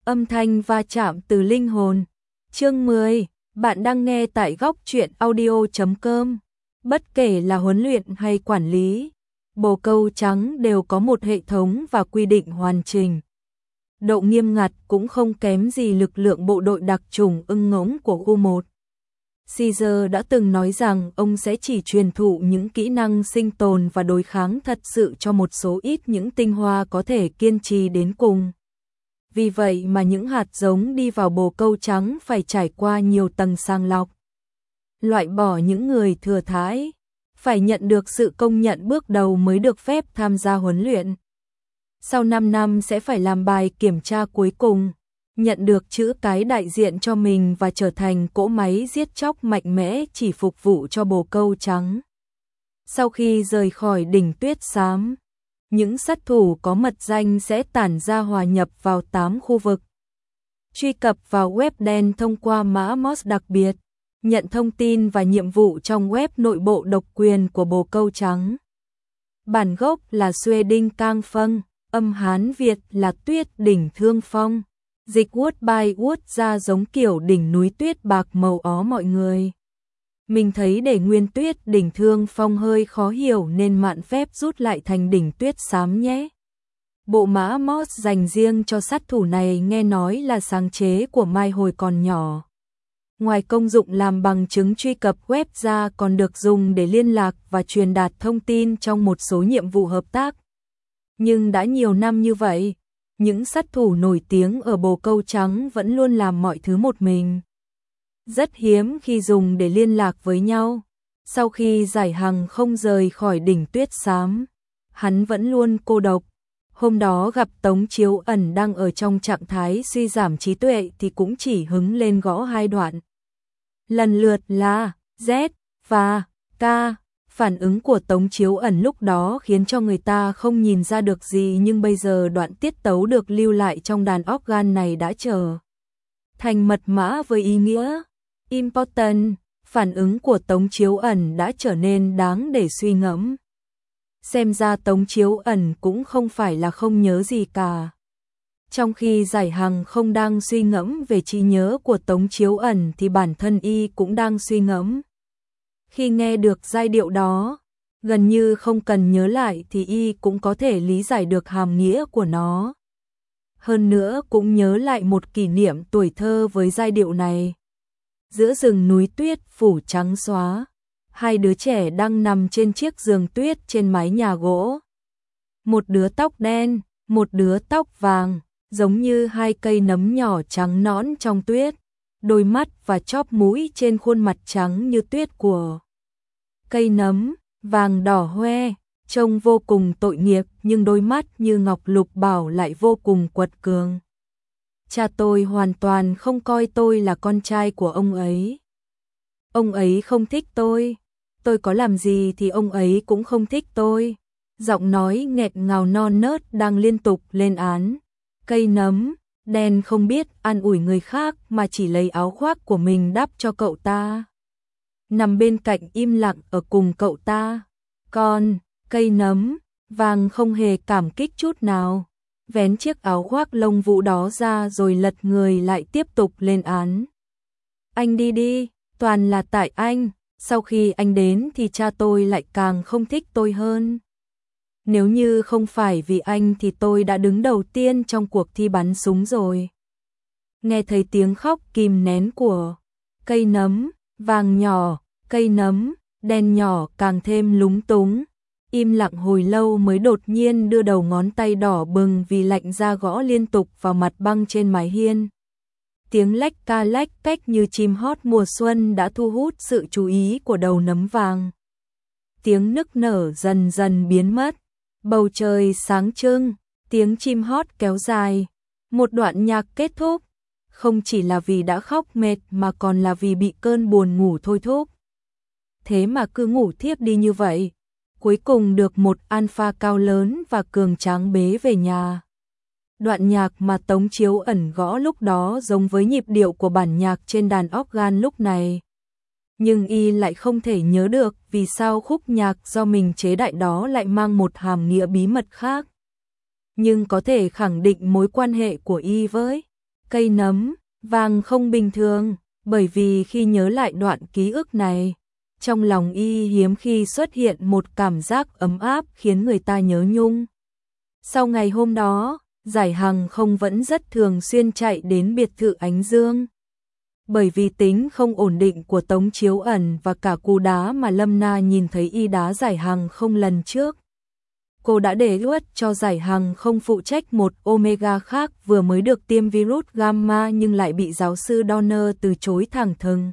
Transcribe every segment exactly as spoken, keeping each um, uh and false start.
Âm thanh va chạm từ linh hồn. Chương mười, bạn đang nghe tại góc truyện audio chấm com. Bất kể là huấn luyện hay quản lý, bồ câu trắng đều có một hệ thống và quy định hoàn chỉnh. Độ nghiêm ngặt cũng không kém gì lực lượng bộ đội đặc chủng ưng ngỗng của khu một. Caesar đã từng nói rằng ông sẽ chỉ truyền thụ những kỹ năng sinh tồn và đối kháng thật sự cho một số ít những tinh hoa có thể kiên trì đến cùng. Vì vậy mà những hạt giống đi vào bồ câu trắng phải trải qua nhiều tầng sàng lọc. Loại bỏ những người thừa thãi, phải nhận được sự công nhận bước đầu mới được phép tham gia huấn luyện. Sau năm năm sẽ phải làm bài kiểm tra cuối cùng, nhận được chữ cái đại diện cho mình và trở thành cỗ máy giết chóc mạnh mẽ chỉ phục vụ cho bồ câu trắng. Sau khi rời khỏi đỉnh tuyết xám, những sát thủ có mật danh sẽ tản ra hòa nhập vào tám khu vực. Truy cập vào web đen thông qua mã em o ét đặc biệt, nhận thông tin và nhiệm vụ trong web nội bộ độc quyền của bồ câu trắng. Bản gốc là Xuê Đinh Cang Phâng, âm Hán Việt là Tuyết Đỉnh Thương Phong. Dịch Wood by Wood ra giống kiểu đỉnh núi tuyết bạc màu ó mọi người. Mình thấy để nguyên Tuyết Đỉnh Thương Phong hơi khó hiểu nên mạn phép rút lại thành đỉnh tuyết xám nhé. Bộ mã em o ét dành riêng cho sát thủ này nghe nói là sáng chế của Mai hồi còn nhỏ. Ngoài công dụng làm bằng chứng truy cập web ra còn được dùng để liên lạc và truyền đạt thông tin trong một số nhiệm vụ hợp tác. Nhưng đã nhiều năm như vậy, những sát thủ nổi tiếng ở bồ câu trắng vẫn luôn làm mọi thứ một mình. Rất hiếm khi dùng để liên lạc với nhau. Sau khi Giải Hằng không rời khỏi đỉnh tuyết xám, hắn vẫn luôn cô độc. Hôm đó gặp Tống Chiếu Ẩn đang ở trong trạng thái suy giảm trí tuệ thì cũng chỉ hứng lên gõ hai đoạn. Lần lượt là Z và K. Phản ứng của Tống Chiếu Ẩn lúc đó khiến cho người ta không nhìn ra được gì, nhưng bây giờ đoạn tiết tấu được lưu lại trong đàn organ này đã trở thành mật mã với ý nghĩa important. Phản ứng của Tống Chiếu Ẩn đã trở nên đáng để suy ngẫm. Xem ra Tống Chiếu Ẩn cũng không phải là không nhớ gì cả. Trong khi Giải Hằng không đang suy ngẫm về trí nhớ của Tống Chiếu Ẩn thì bản thân y cũng đang suy ngẫm. Khi nghe được giai điệu đó, gần như không cần nhớ lại thì y cũng có thể lý giải được hàm nghĩa của nó. Hơn nữa cũng nhớ lại một kỷ niệm tuổi thơ với giai điệu này. Giữa rừng núi tuyết phủ trắng xóa, hai đứa trẻ đang nằm trên chiếc giường tuyết trên mái nhà gỗ. Một đứa tóc đen, một đứa tóc vàng, giống như hai cây nấm nhỏ trắng nõn trong tuyết. Đôi mắt và chóp mũi trên khuôn mặt trắng như tuyết của cây nấm, vàng đỏ hoe, trông vô cùng tội nghiệp, nhưng đôi mắt như ngọc lục bảo lại vô cùng quật cường. Cha tôi hoàn toàn không coi tôi là con trai của ông ấy. Ông ấy không thích tôi, tôi có làm gì thì ông ấy cũng không thích tôi. Giọng nói nghẹn ngào non nớt đang liên tục lên án. Cây nấm đen không biết an ủi người khác mà chỉ lấy áo khoác của mình đắp cho cậu ta. Nằm bên cạnh im lặng ở cùng cậu ta. Còn cây nấm vàng không hề cảm kích chút nào. Vén chiếc áo khoác lông vũ đó ra rồi lật người lại tiếp tục lên án. Anh đi đi, toàn là tại anh. Sau khi anh đến thì cha tôi lại càng không thích tôi hơn. Nếu như không phải vì anh thì tôi đã đứng đầu tiên trong cuộc thi bắn súng rồi. Nghe thấy tiếng khóc kìm nén của cây nấm vàng nhỏ, cây nấm đen nhỏ càng thêm lúng túng. Im lặng hồi lâu mới đột nhiên đưa đầu ngón tay đỏ bừng vì lạnh ra gõ liên tục vào mặt băng trên mái hiên. Tiếng lách ca lách cách như chim hót mùa xuân đã thu hút sự chú ý của đầu nấm vàng. Tiếng nức nở dần dần biến mất. Bầu trời sáng trưng, tiếng chim hót kéo dài. Một đoạn nhạc kết thúc. Không chỉ là vì đã khóc mệt mà còn là vì bị cơn buồn ngủ thôi thúc. Thế mà cứ ngủ thiếp đi như vậy. Cuối cùng được một alpha cao lớn và cường tráng bế về nhà. Đoạn nhạc mà Tống Chiếu Ẩn gõ lúc đó giống với nhịp điệu của bản nhạc trên đàn organ lúc này. Nhưng y lại không thể nhớ được vì sao khúc nhạc do mình chế đại đó lại mang một hàm nghĩa bí mật khác. Nhưng có thể khẳng định mối quan hệ của y với cây nấm vàng không bình thường, bởi vì khi nhớ lại đoạn ký ức này, trong lòng y hiếm khi xuất hiện một cảm giác ấm áp khiến người ta nhớ nhung. Sau ngày hôm đó, Giải Hằng không vẫn rất thường xuyên chạy đến biệt thự Ánh Dương. Bởi vì tính không ổn định của Tống Chiếu Ẩn và cả cú đá mà Lâm Na nhìn thấy y đá Giải Hằng không lần trước. Cô đã để luật cho Giải Hằng không phụ trách một Omega khác vừa mới được tiêm virus gamma nhưng lại bị giáo sư Donner từ chối thẳng thừng.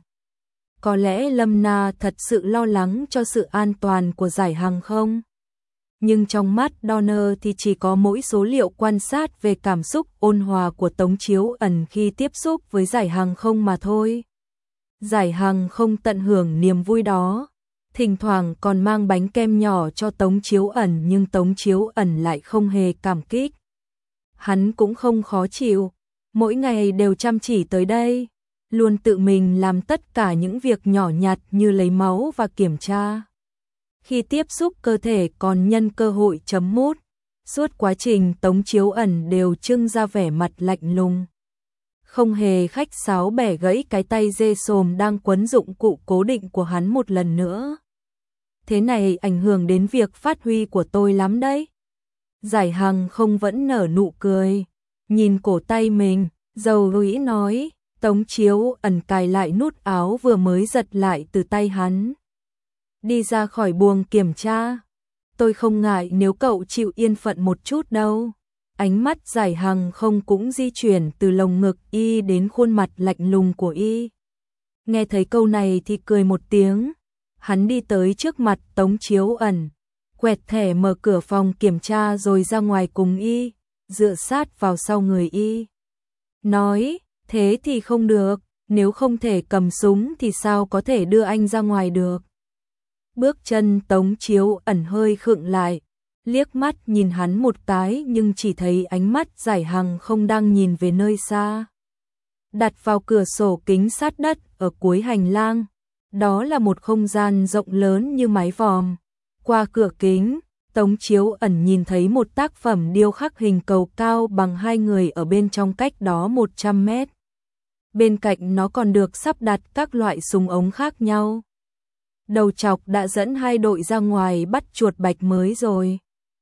Có lẽ Lâm Na thật sự lo lắng cho sự an toàn của Giải Hằng không? Nhưng trong mắt Donner thì chỉ có mỗi số liệu quan sát về cảm xúc ôn hòa của Tống Chiếu Ẩn khi tiếp xúc với Giải Hằng không mà thôi. Giải Hằng không tận hưởng niềm vui đó, thỉnh thoảng còn mang bánh kem nhỏ cho Tống Chiếu Ẩn nhưng Tống Chiếu Ẩn lại không hề cảm kích. Hắn cũng không khó chịu, mỗi ngày đều chăm chỉ tới đây, luôn tự mình làm tất cả những việc nhỏ nhặt như lấy máu và kiểm tra. Khi tiếp xúc cơ thể còn nhân cơ hội chấm mút, suốt quá trình Tống Chiếu Ẩn đều trưng ra vẻ mặt lạnh lùng. Không hề khách sáo bẻ gãy cái tay dê xồm đang quấn dụng cụ cố định của hắn một lần nữa. Thế này ảnh hưởng đến việc phát huy của tôi lắm đấy. Giải Hằng không vẫn nở nụ cười, nhìn cổ tay mình, dầu rũi nói. Tống Chiếu Ẩn cài lại nút áo vừa mới giật lại từ tay hắn. Đi ra khỏi buồng kiểm tra. Tôi không ngại nếu cậu chịu yên phận một chút đâu. Ánh mắt Giải Hằng không cũng di chuyển từ lồng ngực y đến khuôn mặt lạnh lùng của y. Nghe thấy câu này thì cười một tiếng. Hắn đi tới trước mặt Tống Chiếu Ẩn, quẹt thẻ mở cửa phòng kiểm tra rồi ra ngoài cùng y, dựa sát vào sau người y. Nói, thế thì không được, nếu không thể cầm súng thì sao có thể đưa anh ra ngoài được. Bước chân Tống Chiếu Ẩn hơi khựng lại, liếc mắt nhìn hắn một cái nhưng chỉ thấy ánh mắt Giải Hằng không đang nhìn về nơi xa. Đặt vào cửa sổ kính sát đất ở cuối hành lang, đó là một không gian rộng lớn như mái vòm. Qua cửa kính, Tống Chiếu Ẩn nhìn thấy một tác phẩm điêu khắc hình cầu cao bằng hai người ở bên trong cách đó một trăm mét. Bên cạnh nó còn được sắp đặt các loại súng ống khác nhau. Đầu chọc đã dẫn hai đội ra ngoài bắt chuột bạch mới rồi.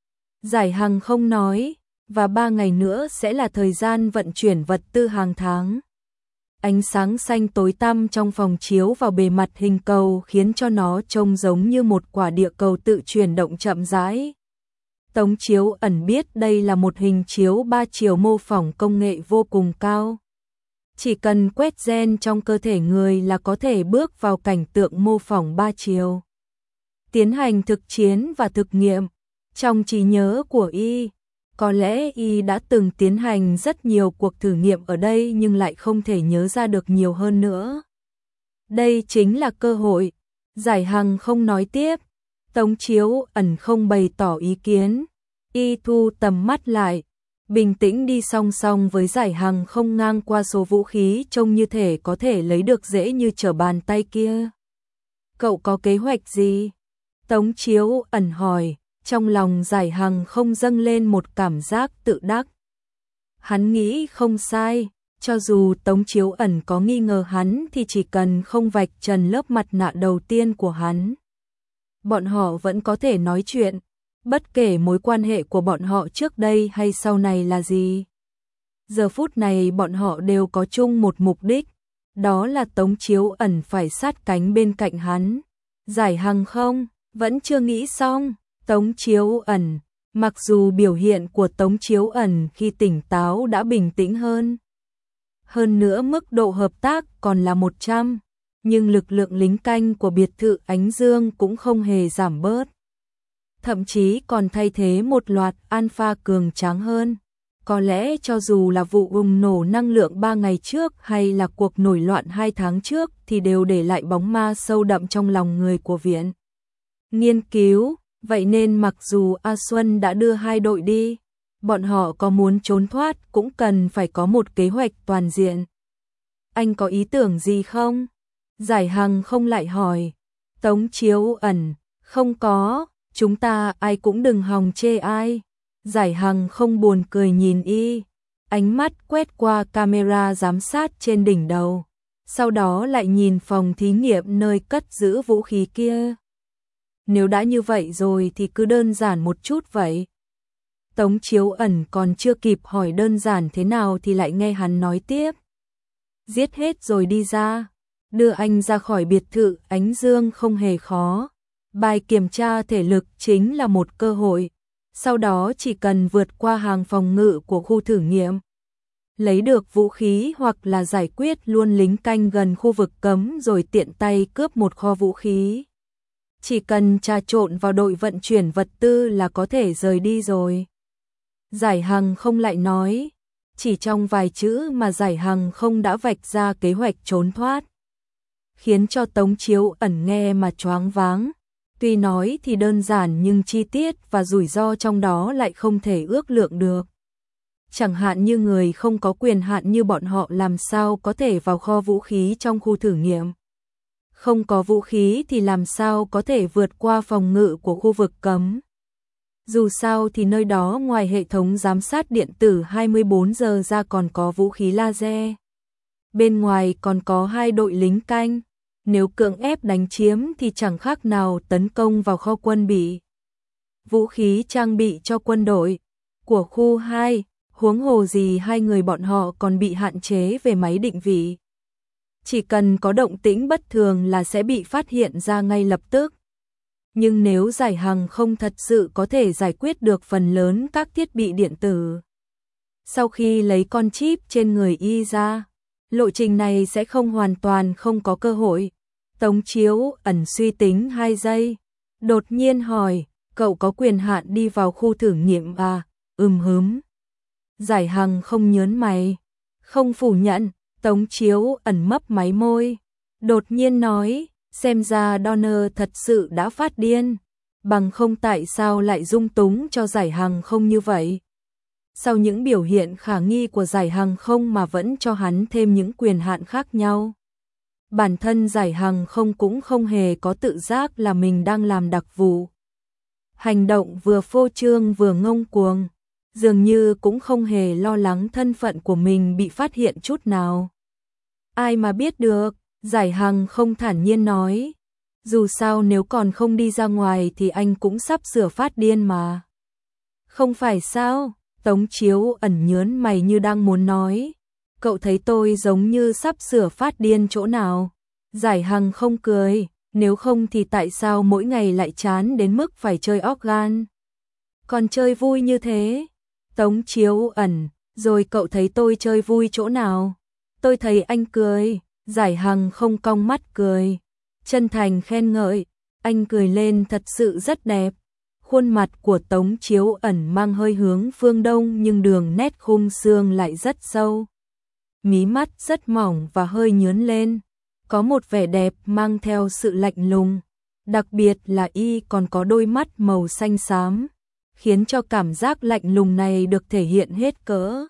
Giải Hằng không nói, và ba ngày nữa sẽ là thời gian vận chuyển vật tư hàng tháng. Ánh sáng xanh tối tăm trong phòng chiếu vào bề mặt hình cầu khiến cho nó trông giống như một quả địa cầu tự chuyển động chậm rãi. Tống Chiếu Ẩn biết đây là một hình chiếu ba chiều mô phỏng công nghệ vô cùng cao. Chỉ cần quét gen trong cơ thể người là có thể bước vào cảnh tượng mô phỏng ba chiều. Tiến hành thực chiến và thực nghiệm. Trong trí nhớ của y, có lẽ y đã từng tiến hành rất nhiều cuộc thử nghiệm ở đây nhưng lại không thể nhớ ra được nhiều hơn nữa. Đây chính là cơ hội. Giải Hằng không nói tiếp. Tống Chiếu Ẩn không bày tỏ ý kiến. Y thu tầm mắt lại, bình tĩnh đi song song với Giải Hằng không ngang qua số vũ khí trông như thể có thể lấy được dễ như trở bàn tay kia. Cậu có kế hoạch gì? Tống Chiếu Ẩn hỏi, trong lòng Giải Hằng không dâng lên một cảm giác tự đắc. Hắn nghĩ không sai, cho dù Tống Chiếu Ẩn có nghi ngờ hắn thì chỉ cần không vạch trần lớp mặt nạ đầu tiên của hắn. Bọn họ vẫn có thể nói chuyện. Bất kể mối quan hệ của bọn họ trước đây hay sau này là gì. Giờ phút này bọn họ đều có chung một mục đích, đó là Tống Chiếu Ẩn phải sát cánh bên cạnh hắn. Giải Hằng không, vẫn chưa nghĩ xong. Tống Chiếu Ẩn, mặc dù biểu hiện của Tống Chiếu Ẩn khi tỉnh táo đã bình tĩnh hơn. Hơn nữa mức độ hợp tác còn là một trăm, nhưng lực lượng lính canh của biệt thự Ánh Dương cũng không hề giảm bớt. Thậm chí còn thay thế một loạt alpha cường tráng hơn. Có lẽ cho dù là vụ bùng nổ năng lượng ba ngày trước hay là cuộc nổi loạn hai tháng trước thì đều để lại bóng ma sâu đậm trong lòng người của viện nghiên cứu. Vậy nên mặc dù A Xuân đã đưa hai đội đi, bọn họ có muốn trốn thoát cũng cần phải có một kế hoạch toàn diện. Anh có ý tưởng gì không? Giải Hằng không lại hỏi. Tống Chiếu Ẩn, không có, chúng ta ai cũng đừng hòng chê ai. Giải Hằng không buồn cười nhìn y. ánh mắt quét qua camera giám sát trên đỉnh đầu, sau đó lại nhìn phòng thí nghiệm nơi cất giữ vũ khí kia. Nếu đã như vậy rồi thì cứ đơn giản một chút vậy. Tống Chiếu Ẩn còn chưa kịp hỏi đơn giản thế nào thì lại nghe hắn nói tiếp. Giết hết rồi đi ra, đưa anh ra khỏi biệt thự Ánh Dương không hề khó. Bài kiểm tra thể lực chính là một cơ hội, sau đó chỉ cần vượt qua hàng phòng ngự của khu thử nghiệm, lấy được vũ khí hoặc là giải quyết luôn lính canh gần khu vực cấm rồi tiện tay cướp một kho vũ khí. Chỉ cần trà trộn vào đội vận chuyển vật tư là có thể rời đi rồi. Giải Hằng không lại nói, chỉ trong vài chữ mà Giải Hằng không đã vạch ra kế hoạch trốn thoát, khiến cho Tống Chiếu Ẩn nghe mà choáng váng. Tuy nói thì đơn giản nhưng chi tiết và rủi ro trong đó lại không thể ước lượng được. Chẳng hạn như người không có quyền hạn như bọn họ làm sao có thể vào kho vũ khí trong khu thử nghiệm. Không có vũ khí thì làm sao có thể vượt qua phòng ngự của khu vực cấm. Dù sao thì nơi đó ngoài hệ thống giám sát điện tử hai mươi bốn giờ ra còn có vũ khí laser. Bên ngoài còn có hai đội lính canh. Nếu cưỡng ép đánh chiếm thì chẳng khác nào tấn công vào kho quân bị. Vũ khí trang bị cho quân đội của khu hai, huống hồ gì hai người bọn họ còn bị hạn chế về máy định vị. Chỉ cần có động tĩnh bất thường là sẽ bị phát hiện ra ngay lập tức. Nhưng nếu Giải Hằng không thật sự có thể giải quyết được phần lớn các thiết bị điện tử, sau khi lấy con chip trên người y ra, lộ trình này sẽ không hoàn toàn không có cơ hội. Tống Chiếu Ẩn suy tính hai giây, đột nhiên hỏi, cậu có quyền hạn đi vào khu thử nghiệm à? Ừm hứm. Giải Hằng không nhớn mày, không phủ nhận. Tống Chiếu Ẩn mấp máy môi, đột nhiên nói, xem ra Donner thật sự đã phát điên, bằng không tại sao lại dung túng cho Giải Hằng không như vậy. Sau những biểu hiện khả nghi của Giải Hằng không mà vẫn cho hắn thêm những quyền hạn khác nhau. Bản thân Giải Hằng không cũng không hề có tự giác là mình đang làm đặc vụ. Hành động vừa phô trương vừa ngông cuồng, dường như cũng không hề lo lắng thân phận của mình bị phát hiện chút nào. Ai mà biết được, Giải Hằng không thản nhiên nói. Dù sao nếu còn không đi ra ngoài thì anh cũng sắp sửa phát điên mà. Không phải sao? Tống Chiếu Ẩn nhớn mày như đang muốn nói. Cậu thấy tôi giống như sắp sửa phát điên chỗ nào? Giải Hằng không cười, nếu không thì tại sao mỗi ngày lại chán đến mức phải chơi organ? Còn chơi vui như thế? Tống Chiếu Ẩn, rồi cậu thấy tôi chơi vui chỗ nào? Tôi thấy anh cười. Giải Hằng không cong mắt cười, chân thành khen ngợi, anh cười lên thật sự rất đẹp. Khuôn mặt của Tống Chiếu Ẩn mang hơi hướng phương Đông nhưng đường nét khung xương lại rất sâu. Mí mắt rất mỏng và hơi nhướn lên, có một vẻ đẹp mang theo sự lạnh lùng. Đặc biệt là y còn có đôi mắt màu xanh xám, khiến cho cảm giác lạnh lùng này được thể hiện hết cỡ.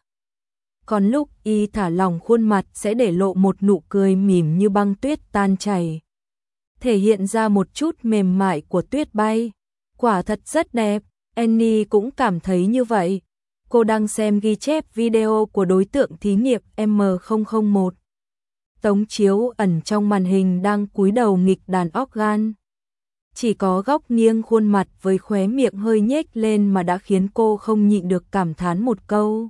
Còn lúc y thả lỏng khuôn mặt sẽ để lộ một nụ cười mỉm như băng tuyết tan chảy, thể hiện ra một chút mềm mại của tuyết bay. Quả thật rất đẹp, Annie cũng cảm thấy như vậy. Cô đang xem ghi chép video của đối tượng thí nghiệm M không không một. Tống Chiếu Ẩn trong màn hình đang cúi đầu nghịch đàn organ. Chỉ có góc nghiêng khuôn mặt với khóe miệng hơi nhếch lên mà đã khiến cô không nhịn được cảm thán một câu.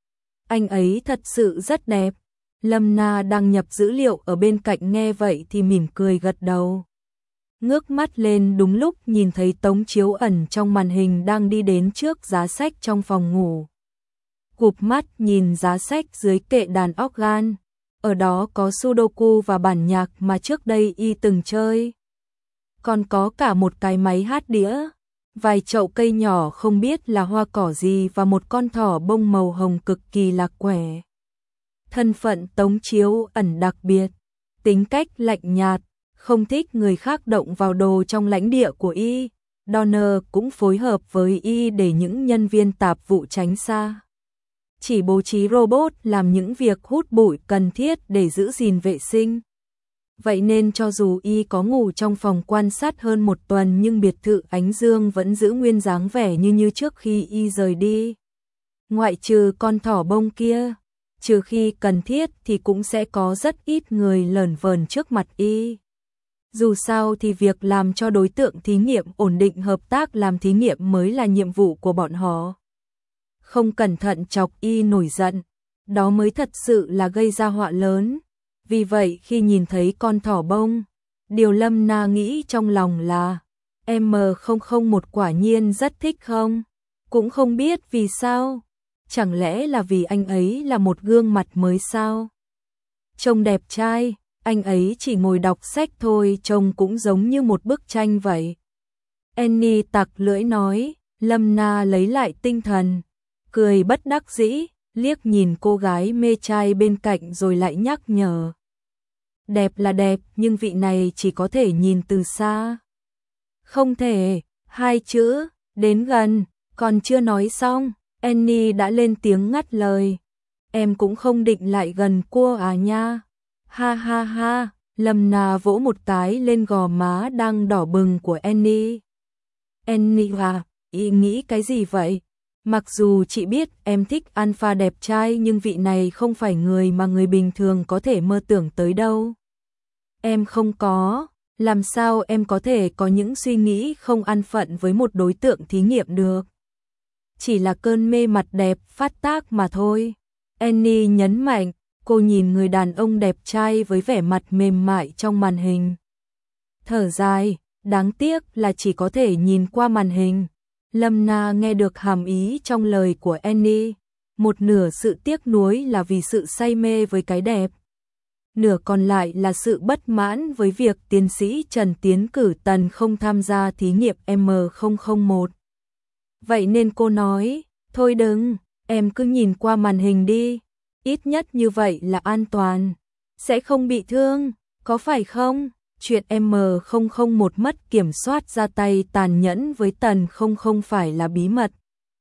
Anh ấy thật sự rất đẹp. Lâm Na đang nhập dữ liệu ở bên cạnh nghe vậy thì mỉm cười gật đầu. Ngước mắt lên đúng lúc nhìn thấy Tống Chiếu Ẩn trong màn hình đang đi đến trước giá sách trong phòng ngủ. Cụp mắt nhìn giá sách dưới kệ đàn organ. Ở đó có Sudoku và bản nhạc mà trước đây y từng chơi. Còn có cả một cái máy hát đĩa, vài chậu cây nhỏ không biết là hoa cỏ gì và một con thỏ bông màu hồng cực kỳ lạc quẻ. Thân phận Tống Chiếu Ẩn đặc biệt, tính cách lạnh nhạt, không thích người khác động vào đồ trong lãnh địa của y. Donner cũng phối hợp với y để những nhân viên tạp vụ tránh xa. Chỉ bố trí robot làm những việc hút bụi cần thiết để giữ gìn vệ sinh. Vậy nên cho dù y có ngủ trong phòng quan sát hơn một tuần nhưng biệt thự Ánh Dương vẫn giữ nguyên dáng vẻ như như trước khi y rời đi. ngoại trừ con thỏ bông kia, trừ khi cần thiết thì cũng sẽ có rất ít người lởn vởn trước mặt y. Dù sao thì việc làm cho đối tượng thí nghiệm ổn định hợp tác làm thí nghiệm mới là nhiệm vụ của bọn họ. Không cẩn thận chọc y nổi giận, đó mới thật sự là gây ra họa lớn. Vì vậy khi nhìn thấy con thỏ bông, điều Lâm Na nghĩ trong lòng là em không không một quả nhiên rất thích không? Cũng không biết vì sao. Chẳng lẽ là vì anh ấy là một gương mặt mới sao? Trông đẹp trai, anh ấy chỉ ngồi đọc sách thôi trông cũng giống như một bức tranh vậy. Annie tặc lưỡi nói, Lâm Na lấy lại tinh thần, cười bất đắc dĩ, liếc nhìn cô gái mê trai bên cạnh rồi lại nhắc nhở. Đẹp là đẹp nhưng vị này chỉ có thể nhìn từ xa. Không thể, hai chữ, đến gần, còn chưa nói xong, Annie đã lên tiếng ngắt lời. Em cũng không định lại gần cô à nha. Ha ha ha, Lâm Na vỗ một cái lên gò má đang đỏ bừng của Annie. Annie à, ý nghĩ cái gì vậy? Mặc dù chị biết em thích alpha đẹp trai nhưng vị này không phải người mà người bình thường có thể mơ tưởng tới đâu. Em không có, làm sao em có thể có những suy nghĩ không an phận với một đối tượng thí nghiệm được? Chỉ là cơn mê mặt đẹp phát tác mà thôi. Annie nhấn mạnh, cô nhìn người đàn ông đẹp trai với vẻ mặt mềm mại trong màn hình. Thở dài, đáng tiếc là chỉ có thể nhìn qua màn hình. Lâm Na nghe được hàm ý trong lời của Annie, một nửa sự tiếc nuối là vì sự say mê với cái đẹp, nửa còn lại là sự bất mãn với việc tiến sĩ Trần tiến cử Tần không tham gia thí nghiệm M không không một. Vậy nên cô nói, thôi đừng, em cứ nhìn qua màn hình đi, ít nhất như vậy là an toàn, sẽ không bị thương, có phải không? Chuyện M không không một mất kiểm soát ra tay tàn nhẫn với Tần không không phải là bí mật.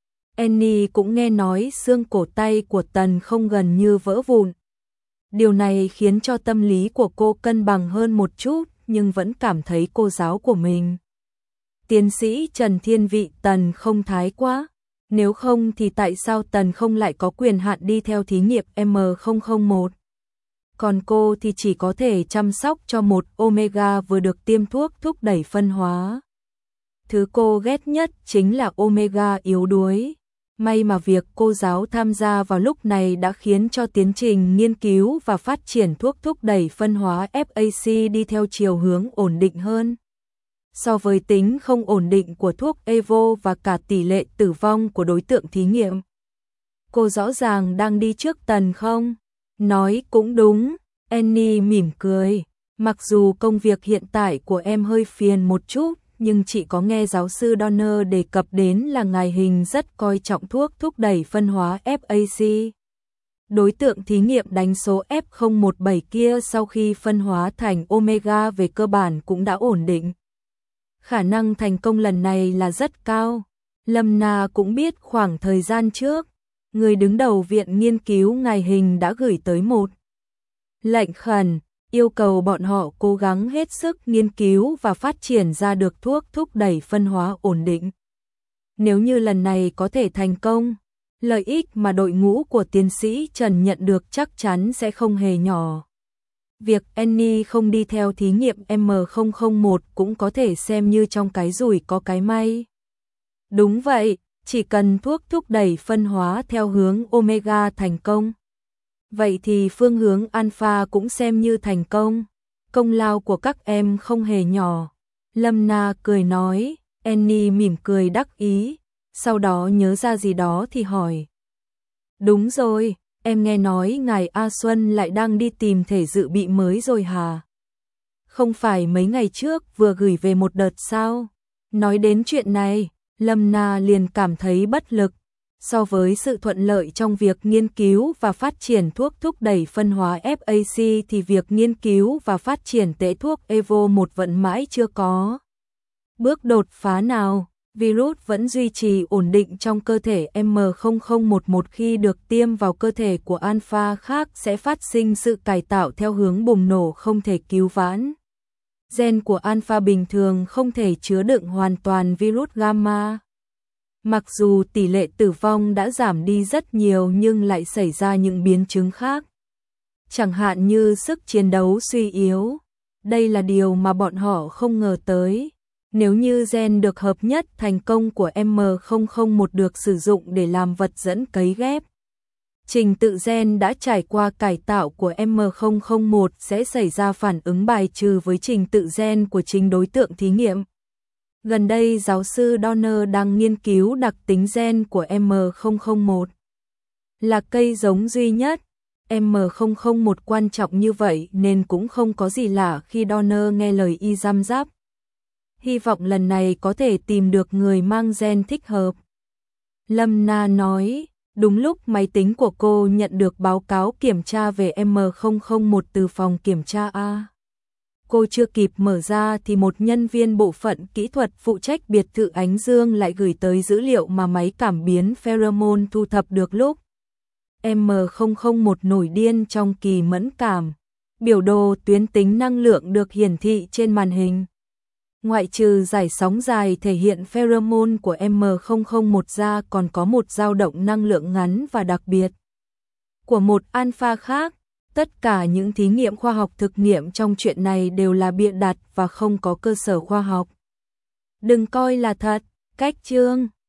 Annie cũng nghe nói xương cổ tay của Tần không gần như vỡ vụn. Điều này khiến cho tâm lý của cô cân bằng hơn một chút, nhưng vẫn cảm thấy cô giáo của mình. Tiến sĩ Trần thiên vị Tần không thái quá, nếu không thì tại sao Tần không lại có quyền hạn đi theo thí nghiệm M không không một? Còn cô thì chỉ có thể chăm sóc cho một Omega vừa được tiêm thuốc thúc đẩy phân hóa. Thứ cô ghét nhất chính là Omega yếu đuối. May mà việc cô giáo tham gia vào lúc này đã khiến cho tiến trình nghiên cứu và phát triển thuốc thúc đẩy phân hóa F A C đi theo chiều hướng ổn định hơn. So với tính không ổn định của thuốc Evo và cả tỷ lệ tử vong của đối tượng thí nghiệm, cô rõ ràng đang đi trước Tần không? Nói cũng đúng, Annie mỉm cười. Mặc dù công việc hiện tại của em hơi phiền một chút, nhưng chị có nghe giáo sư Donner đề cập đến là ngài hình rất coi trọng thuốc thúc đẩy phân hóa F A C. Đối tượng thí nghiệm đánh số F không một bảy kia sau khi phân hóa thành Omega về cơ bản cũng đã ổn định. Khả năng thành công lần này là rất cao. Lâm Na cũng biết khoảng thời gian trước, người đứng đầu viện nghiên cứu ngài hình đã gửi tới một lệnh khẩn, yêu cầu bọn họ cố gắng hết sức nghiên cứu và phát triển ra được thuốc thúc đẩy phân hóa ổn định. Nếu như lần này có thể thành công, lợi ích mà đội ngũ của tiến sĩ Trần nhận được chắc chắn sẽ không hề nhỏ. Việc Annie không đi theo thí nghiệm M không không một cũng có thể xem như trong cái rủi có cái may. Đúng vậy, chỉ cần thuốc thúc đẩy phân hóa theo hướng Omega thành công, vậy thì phương hướng Alpha cũng xem như thành công. Công lao của các em không hề nhỏ. Lâm Na cười nói, Annie mỉm cười đắc ý, sau đó nhớ ra gì đó thì hỏi. Đúng rồi, em nghe nói ngài A Xuân lại đang đi tìm thể dự bị mới rồi hả? Không phải mấy ngày trước vừa gửi về một đợt sao? Nói đến chuyện này, Lâm Na liền cảm thấy bất lực. So với sự thuận lợi trong việc nghiên cứu và phát triển thuốc thúc đẩy phân hóa F A C thì việc nghiên cứu và phát triển tễ thuốc Evo một vẫn mãi chưa có bước đột phá nào. Virus vẫn duy trì ổn định trong cơ thể M không không một, một khi được tiêm vào cơ thể của alpha khác sẽ phát sinh sự cải tạo theo hướng bùng nổ không thể cứu vãn. Gen của alpha bình thường không thể chứa đựng hoàn toàn virus gamma. Mặc dù tỷ lệ tử vong đã giảm đi rất nhiều nhưng lại xảy ra những biến chứng khác. Chẳng hạn như sức chiến đấu suy yếu. Đây là điều mà bọn họ không ngờ tới. Nếu như gen được hợp nhất thành công của M không không một được sử dụng để làm vật dẫn cấy ghép, trình tự gen đã trải qua cải tạo của M không không một sẽ xảy ra phản ứng bài trừ với trình tự gen của chính đối tượng thí nghiệm. Gần đây giáo sư Donner đang nghiên cứu đặc tính gen của M không không một. Là cây giống duy nhất, M không không một quan trọng như vậy nên cũng không có gì lạ khi Donner nghe lời y răm rắp. Hy vọng lần này có thể tìm được người mang gen thích hợp. Lâm Na nói, đúng lúc máy tính của cô nhận được báo cáo kiểm tra về M không không một từ phòng kiểm tra A. Cô chưa kịp mở ra thì một nhân viên bộ phận kỹ thuật phụ trách biệt thự Ánh Dương lại gửi tới dữ liệu mà máy cảm biến pheromone thu thập được lúc M không không một nổi điên trong kỳ mẫn cảm. Biểu đồ tuyến tính năng lượng được hiển thị trên màn hình. Ngoại trừ giải sóng dài thể hiện pheromone của M không không một ra còn có một dao động năng lượng ngắn và đặc biệt của một alpha khác. Tất cả những thí nghiệm khoa học thực nghiệm trong chuyện này đều là bịa đặt và không có cơ sở khoa học. Đừng coi là thật. Cách chương